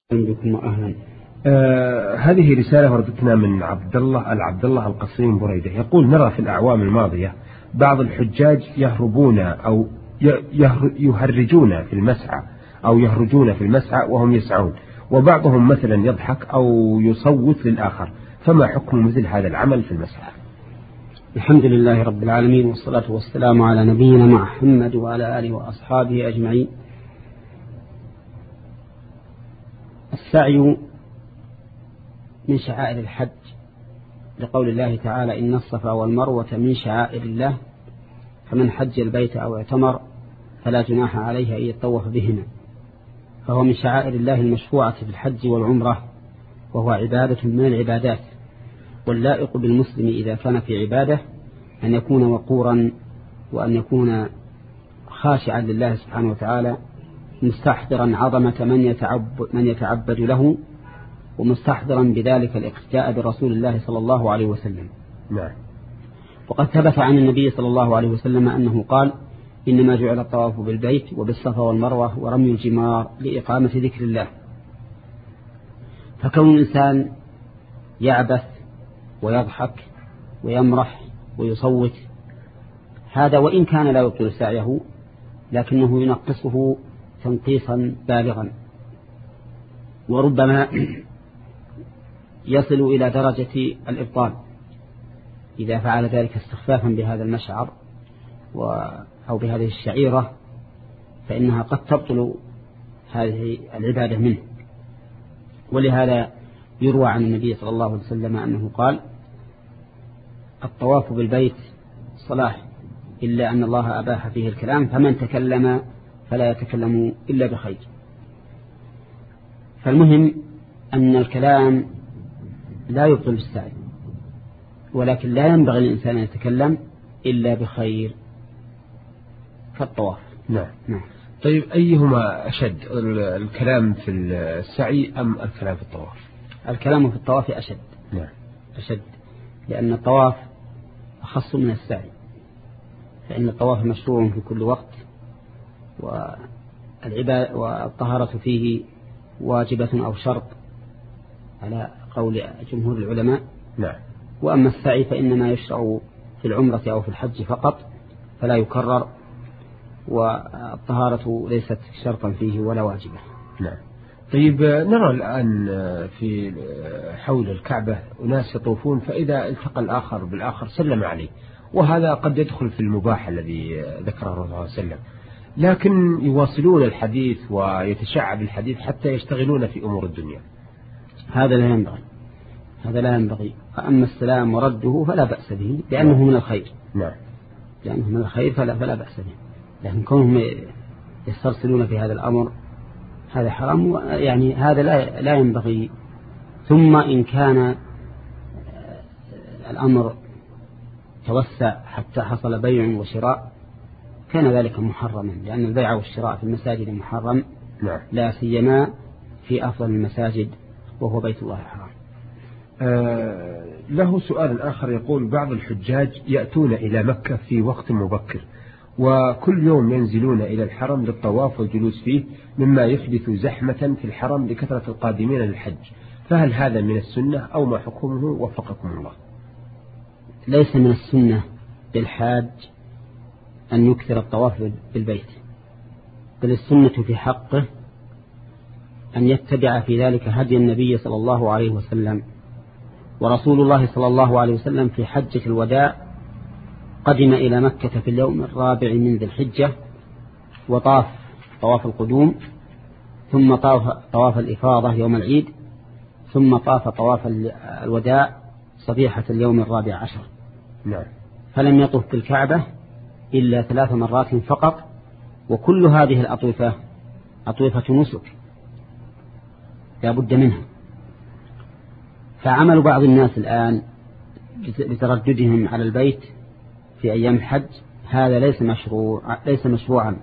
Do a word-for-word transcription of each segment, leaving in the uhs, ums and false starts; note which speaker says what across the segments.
Speaker 1: بكم أهلا.
Speaker 2: آه هذه رسالة وردتنا من عبد الله العبد الله القصرين بريدة، يقول: نرى في الأعوام الماضية بعض الحجاج يهربون أو يهرجون في المسعى أو يهرجون في المسعى وهم يسعون، وبعضهم مثلا يضحك أو يصوت للآخر، فما حكم مثل هذا العمل في المسعى؟
Speaker 1: الحمد لله رب العالمين، والصلاة والسلام على نبينا محمد وعلى آله وأصحابه أجمعين. السعي من شعائر الحج، لقول الله تعالى: إن الصفا والمروة من شعائر الله، فمن حج البيت أو اعتمر فلا جناح عليه أن يطوف بهما. فهو من شعائر الله المشروعة في الحج والعمرة، وهو عبادة من العبادات، واللائق بالمسلم إذا كان في عباده أن يكون وقورا، وأن يكون خاشعا لله سبحانه وتعالى، مستحضرا عظمة من يتعبد, من يتعبد له، ومستحضرا بذلك الاقتداء برسول الله صلى الله عليه وسلم.
Speaker 2: نعم.
Speaker 1: وقد ثبت عن النبي صلى الله عليه وسلم أنه قال: إنما جعل الطواف بالبيت وبالصفا والمروة ورمي الجمار لإقامة ذكر الله. فكون الإنسان يعبث ويضحك ويمرح ويصوت، هذا وإن كان لا يبطل سعيه، لكنه ينقصه تنقيصا بالغا، وربما يصل إلى درجة الإبطال إذا فعل ذلك استخفافا بهذا المشعر أو بهذه الشعيرة، فإنها قد تبطل هذه العبادة منه. ولهذا يروى عن النبي صلى الله عليه وسلم أنه قال: الطواف بالبيت صلاح، إلا أن الله أباح فيه الكلام، فمن تكلم فلا يتكلم إلا بخير. فالمهم أن الكلام لا يبطل السعي، ولكن لا ينبغي للإنسان أن يتكلم إلا بخير كالطواف.
Speaker 2: نعم.
Speaker 1: نعم.
Speaker 2: طيب، أيهما أشد، الكلام في السعي أم الكلام في الطواف؟
Speaker 1: الكلام في الطواف أشد.
Speaker 2: نعم.
Speaker 1: أشد، لأن الطواف أخص من السعي، فإن الطواف مشروع في كل وقت، والعبادة والطهارة فيه واجبة أو شرط على قول جمهور العلماء.
Speaker 2: نعم.
Speaker 1: وأما السعي فإنما يشرع في العمرة أو في الحج فقط، فلا يكرر، والطهارة ليست شرطا فيه ولا واجبة.
Speaker 2: نعم. طيب، نرى الآن في حول الكعبة أناس يطوفون، فإذا التقى الآخر بالآخر سلم عليه، وهذا قد يدخل في المباح الذي ذكره الرسول صلى الله عليه وسلم، لكن يواصلون الحديث ويتشعب الحديث حتى يشتغلون في أمور الدنيا.
Speaker 1: هذا لا ينبغي، هذا لا ينبغي. فأما السلام ورده فلا بأس به، لأنه من الخير.
Speaker 2: نعم.
Speaker 1: لأنه من الخير فلا, فلا بأس به، لكن كونهم يسترسلون في هذا الأمر هذا حرام، يعني هذا لا, لا ينبغي. ثم إن كان الأمر توسع حتى حصل بيع وشراء كان ذلك محرما، لأن البيع والشراء في المساجد محرم.
Speaker 2: نعم.
Speaker 1: لا سيما في أفضل المساجد وهو بيت الله الحرام.
Speaker 2: آه له سؤال آخر، يقول: بعض الحجاج يأتون إلى مكة في وقت مبكر، وكل يوم ينزلون إلى الحرم للطواف والجلوس فيه، مما يحدث زحمة في الحرم لكثرة القادمين للحج، فهل هذا من السنة أو ما حكمه وفقكم الله؟
Speaker 1: ليس من السنة للحاج أن يكثر الطواف بالبيت، بل السنة في حقه أن يتبع في ذلك هدي النبي صلى الله عليه وسلم. ورسول الله صلى الله عليه وسلم في حجة الوداع قدم إلى مكة في اليوم الرابع من ذي الحجة، وطاف طواف القدوم، ثم طاف طواف الإفاضة يوم العيد، ثم طاف طواف الوداع صبيحة اليوم الرابع عشر.
Speaker 2: نعم. فلم
Speaker 1: يطف بالكعبة إلا ثلاث مرات فقط، وكل هذه الأطوفة أطوفة نسك لا بد منها. فعمل بعض الناس الآن بترددهم على البيت في أيام الحج هذا ليس مشروع ليس مشروعا،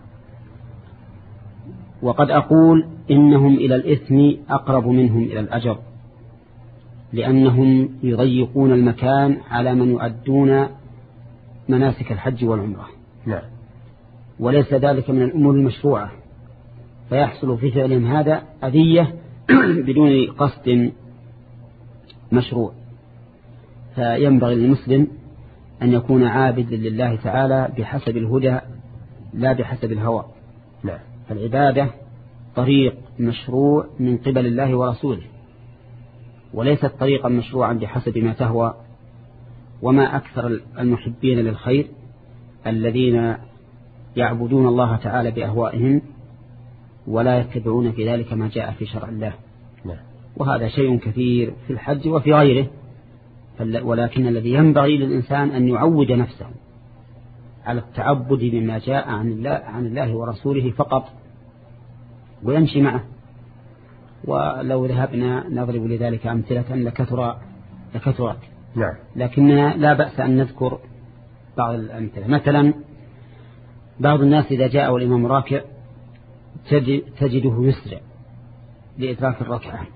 Speaker 1: وقد أقول إنهم إلى الإثم أقرب منهم إلى الأجر، لأنهم يضيقون المكان على من يؤدون مناسك الحج والعمرة.
Speaker 2: نعم.
Speaker 1: وليس ذلك من الأمور المشروعة، فيحصل في فعلهم هذا أذية بدون قصد مشروع. فينبغي للمسلم أن يكون عابدا لله تعالى بحسب الهدى لا بحسب الهوى.
Speaker 2: نعم.
Speaker 1: فالعبادة طريق مشروع من قبل الله ورسوله، وليست طريقا مشروعا بحسب ما تهوى. وما أكثر المحبين للخير الذين يعبدون الله تعالى بأهوائهم ولا يتبعون في ذلك ما جاء في شرع الله.
Speaker 2: نعم.
Speaker 1: وهذا شيء كثير في الحج وفي غيره. ولكن الذي ينبغي للإنسان أن يعود نفسه على التعبد بما جاء عن الله, عن الله ورسوله فقط، ويمشي معه. ولو ذهبنا نضرب لذلك أمثلة لكثر لكثرت.
Speaker 2: نعم.
Speaker 1: لكننا لا بأس أن نذكر بعض الأمثلة. مثلا بعض الناس إذا جاء الإمام راكع تجده يسرع لإدراك الركعة،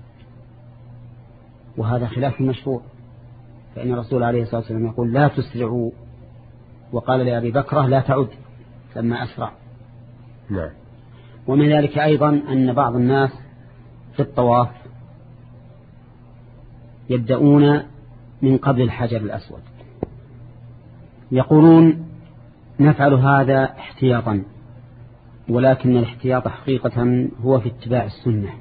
Speaker 1: وهذا خلاف المشروع. فإن الرسول عليه الصلاة والسلام يقول لا تسرعوا، وقال لأبي بكرة لا تعد لما أسرع.
Speaker 2: نعم.
Speaker 1: ومن ذلك أيضا أن بعض الناس في الطواف يبدأون من قبل الحجر الأسود، يقولون نفعل هذا احتياطا، ولكن الاحتياط حقيقة هو في اتباع السنة.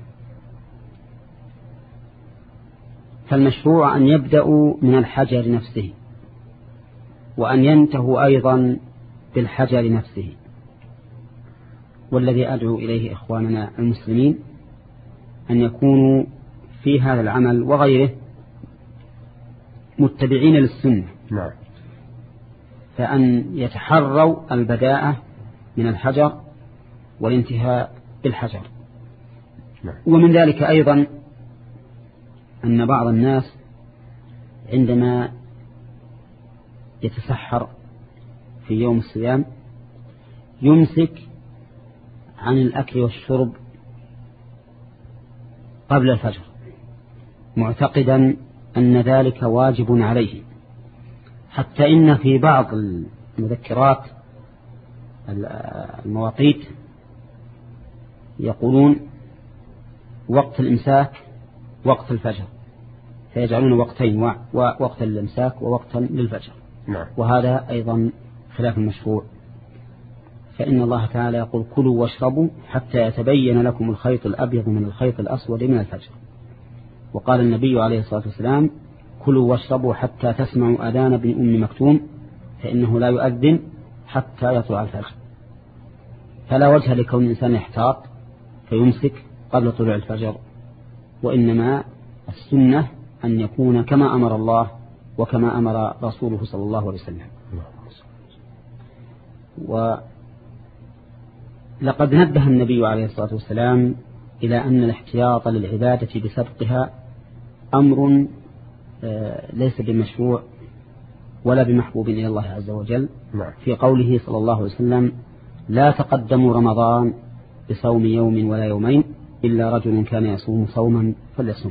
Speaker 1: فالمشروع أن يبدأوا من الحجر نفسه، وأن ينتهوا أيضا بالحجر نفسه. والذي أدعو إليه إخواننا المسلمين أن يكونوا في هذا العمل وغيره متبعين للسنة.
Speaker 2: نعم.
Speaker 1: فأن يتحروا البداءة من الحجر والانتهاء بالحجر.
Speaker 2: نعم.
Speaker 1: ومن ذلك أيضا أن بعض الناس عندما يتسحر في يوم الصيام يمسك عن الأكل والشرب قبل الفجر، معتقدا أن ذلك واجب عليه. حتى إن في بعض المذكرات المواقيت يقولون وقت الإمساك وقت الفجر، فيجعلون وقتين، وقتا للإمساك ووقتا للفجر.
Speaker 2: نعم.
Speaker 1: وهذا أيضا خلاف المشروع. فإن الله تعالى يقول كلوا واشربوا حتى يتبين لكم الخيط الأبيض من الخيط الأسود من الفجر. وقال النبي عليه الصلاة والسلام كلوا واشربوا حتى تسمعوا أذان ابن أم مكتوم فإنه لا يؤذن حتى يطلع الفجر. فلا وجه لكون الإنسان يحتاط فيمسك قبل طلوع الفجر، وإنما السنة أن يكون كما أمر الله وكما أمر رسوله صلى الله عليه وسلم. ولقد نبه النبي عليه الصلاة والسلام إلى أن الاحتياط للعبادة بسبقها أمر ليس بمشروع ولا بمحبوب إلى الله عز وجل. في قوله صلى الله عليه وسلم لا تقدموا رمضان بصوم يوم ولا يومين إلا رجل كان يصوم صوما فليصومه.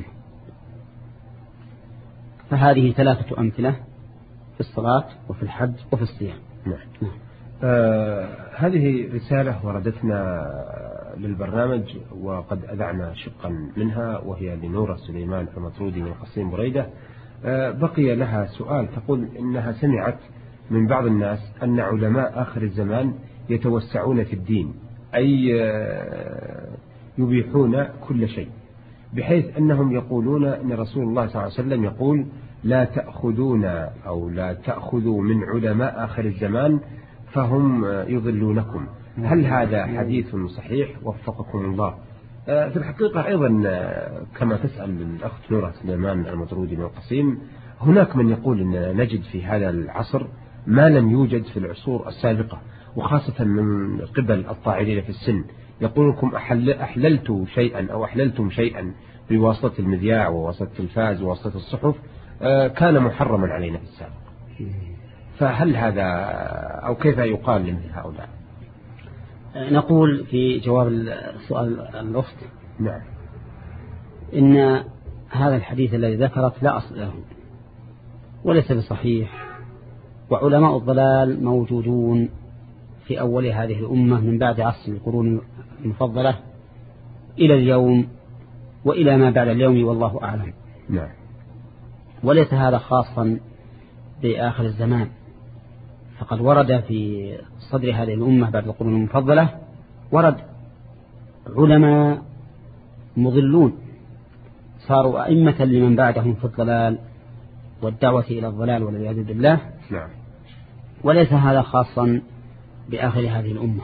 Speaker 1: فهذه ثلاثة أمثلة في الصلاة وفي الحج وفي الصيام.
Speaker 2: نعم. نعم. آه هذه رسالة وردتنا للبرنامج وقد أذعنا شقا منها، وهي لنورة سليمان المطرودي من قصيم بريدة. آه بقي لها سؤال، تقول إنها سمعت من بعض الناس أن علماء آخر الزمان يتوسعون في الدين، أي آه يبيحون كل شيء، بحيث أنهم يقولون أن رسول الله صلى الله عليه وسلم يقول لا تأخذون أو لا تأخذوا من علماء آخر الزمان فهم يضلونكم. هل هذا حديث صحيح وفقكم الله؟ في الحقيقة أيضا كما تسأل الأخت نورة سليمان المطرودي من القصيم، هناك من يقول أن نجد في هذا العصر ما لم يوجد في العصور السابقة، وخاصة من قبل الطاعنين في السن، يقول لكم أحل أحللت شيئا أو أحللتم شيئا بواسطة المذياع وواسطة التلفاز وواسطة الصحف كان محرما علينا في السابق. فهل هذا أو كيف يقال لمثل هؤلاء؟
Speaker 1: نقول في جواب السؤال الأخت
Speaker 2: نعم
Speaker 1: إن هذا الحديث الذي ذكرت لا أصل له وليس بصحيح، وعلماء الضلال موجودون في أول هذه الأمة من بعد عصر القرون المفضلة إلى اليوم، وإلى ما بعد اليوم والله أعلم.
Speaker 2: نعم.
Speaker 1: وليس هذا خاصا بآخر الزمان، فقد ورد في صدر هذه الأمة بعد القرون المفضلة ورد علماء مضلون صاروا أئمة لمن بعدهم في الضلال والدعوة إلى الضلال والعياذ بالله.
Speaker 2: نعم.
Speaker 1: وليس هذا خاصا بآخر هذه الأمة.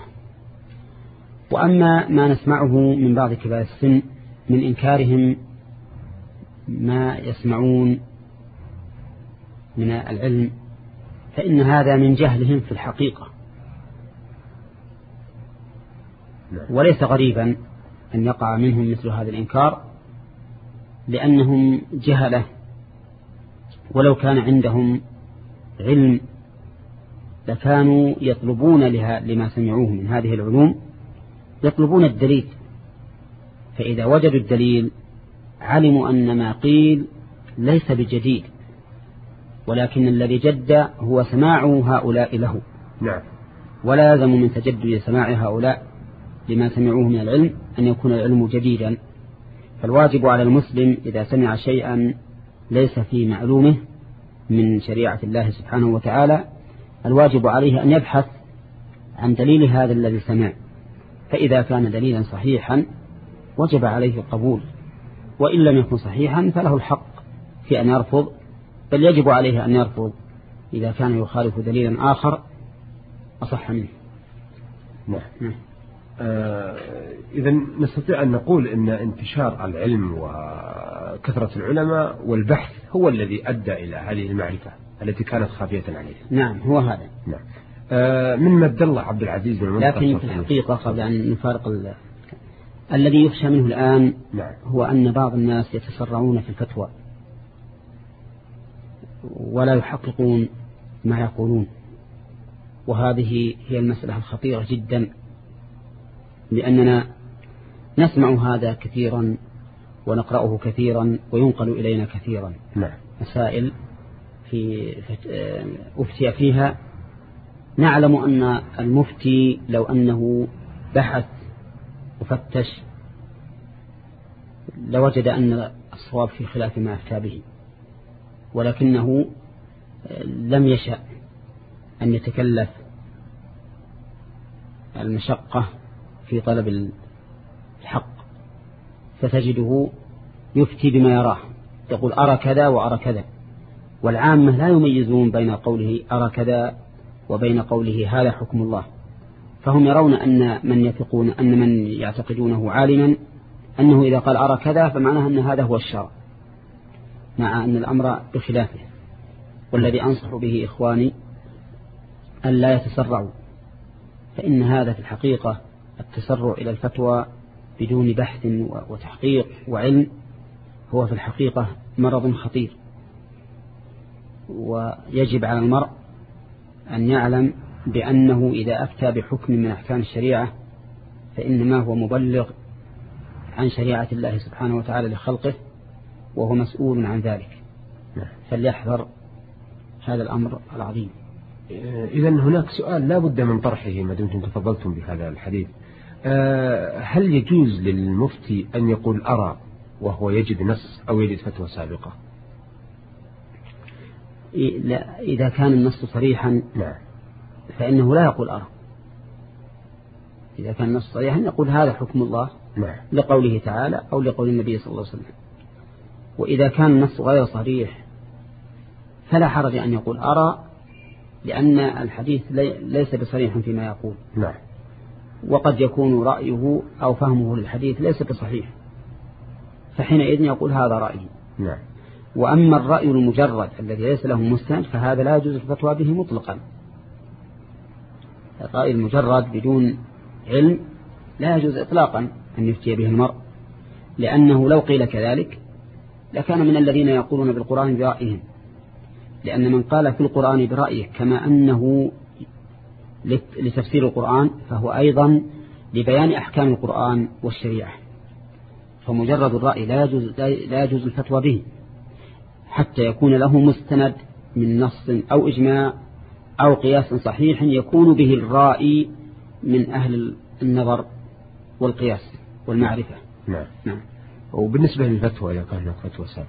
Speaker 1: وأما ما نسمعه من بعض كبار السن من إنكارهم ما يسمعون من العلم فإن هذا من جهلهم في الحقيقة. وليس غريبا أن يقع منهم مثل هذا الإنكار، لأنهم جهلة، ولو كان عندهم علم لكانوا يطلبون لها لما سمعوه من هذه العلوم يطلبون الدليل، فإذا وجدوا الدليل علموا أن ما قيل ليس بجديد، ولكن الذي جد هو سماع هؤلاء له.
Speaker 2: نعم.
Speaker 1: ولا يلزم من تجدد سماع هؤلاء لما سمعوه من العلم أن يكون العلم جديدا. فالواجب على المسلم إذا سمع شيئا ليس في معلومه من شريعة الله سبحانه وتعالى الواجب عليه أن يبحث عن دليل هذا الذي سمع، فإذا كان دليلا صحيحا وجب عليه القبول، وإن لم يكن صحيحا فله الحق في أن يرفض، بل يجب عليه أن يرفض إذا كان يخالف دليلا آخر أصح منه.
Speaker 2: نعم. نعم. آه إذا نستطيع أن نقول أن انتشار العلم وكثرة العلماء والبحث هو الذي أدى إلى هذه المعرفة التي كانت خافية عليه.
Speaker 1: نعم هو هذا.
Speaker 2: نعم. آه من مد الله عبد العزيز بن
Speaker 1: لكن في الحقيقة قبل أن نفارق ال... الذي يخشى منه الآن
Speaker 2: نعم.
Speaker 1: هو أن بعض الناس يتسرعون في الفتوى ولا يحققون ما يقولون، وهذه هي المسألة الخطيرة جدا، لأننا نسمع هذا كثيرا ونقرأه كثيرا وينقل إلينا كثيرا.
Speaker 2: نعم.
Speaker 1: مسائل في أفتي فيها نعلم أن المفتي لو أنه بحث وفتش لوجد أن الصواب في خلاف ما أفتى به، ولكنه لم يشأ أن يتكلف المشقة في طلب الحق، فتجده يفتي بما يراه، يقول أرى كذا وأرى كذا، والعامة لا يميزون بين قوله أرى كذا وبين قوله هذا حكم الله، فهم يرون أن من يثقون أن من يعتقدونه عالما أنه إذا قال أرى كذا فمعناه أن هذا هو الشرع، مع أن الأمر بخلافه. والذي أنصح به إخواني أن لا يتسرعوا، فإن هذا في الحقيقة التسرع إلى الفتوى بدون بحث وتحقيق وعلم هو في الحقيقة مرض خطير، ويجب على المرء أن يعلم بأنه إذا أفتى بحكم من أحكام الشريعة فإنما هو مبلغ عن شريعة الله سبحانه وتعالى لخلقه، وهو مسؤول عن ذلك، فليحذر هذا الأمر العظيم.
Speaker 2: إذا هناك سؤال لا بد من طرحه ما دمتم تفضلتم بهذا الحديث، هل يجوز للمفتي أن يقول أرى وهو يجد نص أو يجد فتوى سابقة؟
Speaker 1: إذا كان النص صريحا
Speaker 2: نعم.
Speaker 1: فإنه لا يقول أرى. إذا كان النص صريحا يقول هذا حكم الله
Speaker 2: نعم.
Speaker 1: لقوله تعالى أو لقول النبي صلى الله عليه وسلم. وإذا كان النص غير صريح فلا حرج أن يقول أرى، لأن الحديث ليس بصريح فيما يقول.
Speaker 2: نعم.
Speaker 1: وقد يكون رأيه أو فهمه للحديث ليس بصحيح، فحينئذ يقول هذا رأيي.
Speaker 2: نعم.
Speaker 1: وأما الرأي المجرد الذي ليس له مستند فهذا لا يجوز الفتوى به مطلقا. الرأي المجرد بدون علم لا يجوز إطلاقا أن يفتي به المرء، لأنه لو قيل كذلك لكان من الذين يقولون بالقرآن برأيهم، لأن من قال في القرآن برأيه كما أنه لتفسير القرآن فهو أيضا لبيان أحكام القرآن والشريعة، فمجرد الرأي لا يجوز, لا يجوز الفتوى به حتى يكون له مستند من نص أو إجماع أو قياس صحيح يكون به الرأي من أهل النظر والقياس والمعرفة.
Speaker 2: نعم.
Speaker 1: نعم.
Speaker 2: وبالنسبة للفتوى إذا كانت فتوى سابقة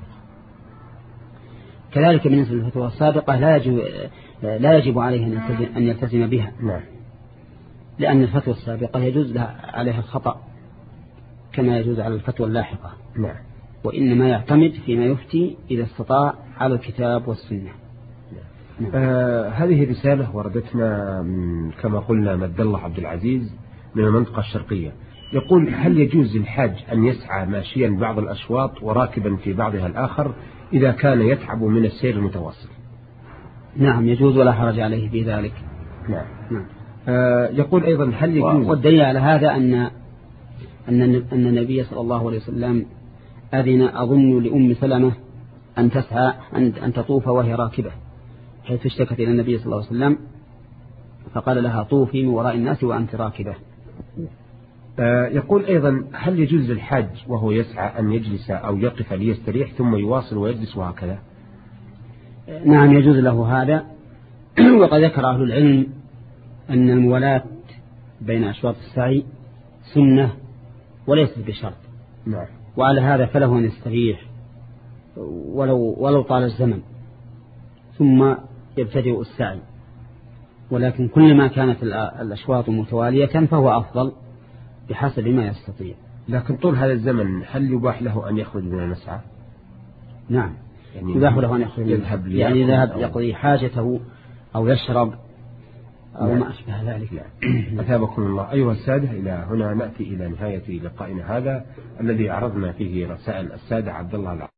Speaker 1: كذلك بالنسبة للفتوى السابقة لا يجب, لا يجب عليه أن يلتزم بها.
Speaker 2: نعم.
Speaker 1: لأن الفتوى السابقة يجوز لها عليها الخطأ كما يجوز على الفتوى اللاحقة.
Speaker 2: نعم.
Speaker 1: وإنما يعتمد فيما يفتي إذا استطاع على الكتاب والسنة.
Speaker 2: نعم. آه هذه رسالة وردتنا من كما قلنا مد الله عبد العزيز من المنطقة الشرقية، يقول: هل يجوز للحاج أن يسعى ماشيا بعض الأشواط وراكبا في بعضها الآخر إذا كان يتعب من السير المتواصل؟
Speaker 1: نعم يجوز ولا حرج عليه في ذلك.
Speaker 2: نعم. نعم. آه يقول أيضا: هل يجوز،
Speaker 1: والدليل على هذا أن أن أن النبي صلى الله عليه وسلم أذن أظن لأم سلمة أن تسعى أن تطوف وهي راكبة، حيث اشتكت إلى النبي صلى الله عليه وسلم فقال لها: طوفي من وراء الناس وأنت راكبة.
Speaker 2: آه يقول أيضا: هل يجوز للحاج وهو يسعى أن يجلس أو يقف ليستريح ثم يواصل ويجلس وهكذا؟
Speaker 1: نعم يجوز له هذا. وقد ذكر أهل العلم أن الموالاة بين أشواط السعي سنة وليست بشرط.
Speaker 2: نعم.
Speaker 1: وعلى هذا فله أن يستريح ولو, ولو طال الزمن ثم يبتدئ السعي، ولكن كلما كانت الأشواط متوالية فهو أفضل بحسب ما يستطيع.
Speaker 2: لكن طول هذا الزمن هل يباح له أن يخرج من المسعى؟
Speaker 1: نعم يعني يباح له أن يخرج،
Speaker 2: يذهب
Speaker 1: يعني يذهب يقضي حاجته أو يشرب أو
Speaker 2: نعم.
Speaker 1: ما أشبه ذلك.
Speaker 2: نعم. أثابكم الله. أيها السادة، إلى هنا نأتي إلى نهاية لقائنا هذا الذي عرضنا فيه رسائل السادة عبد الله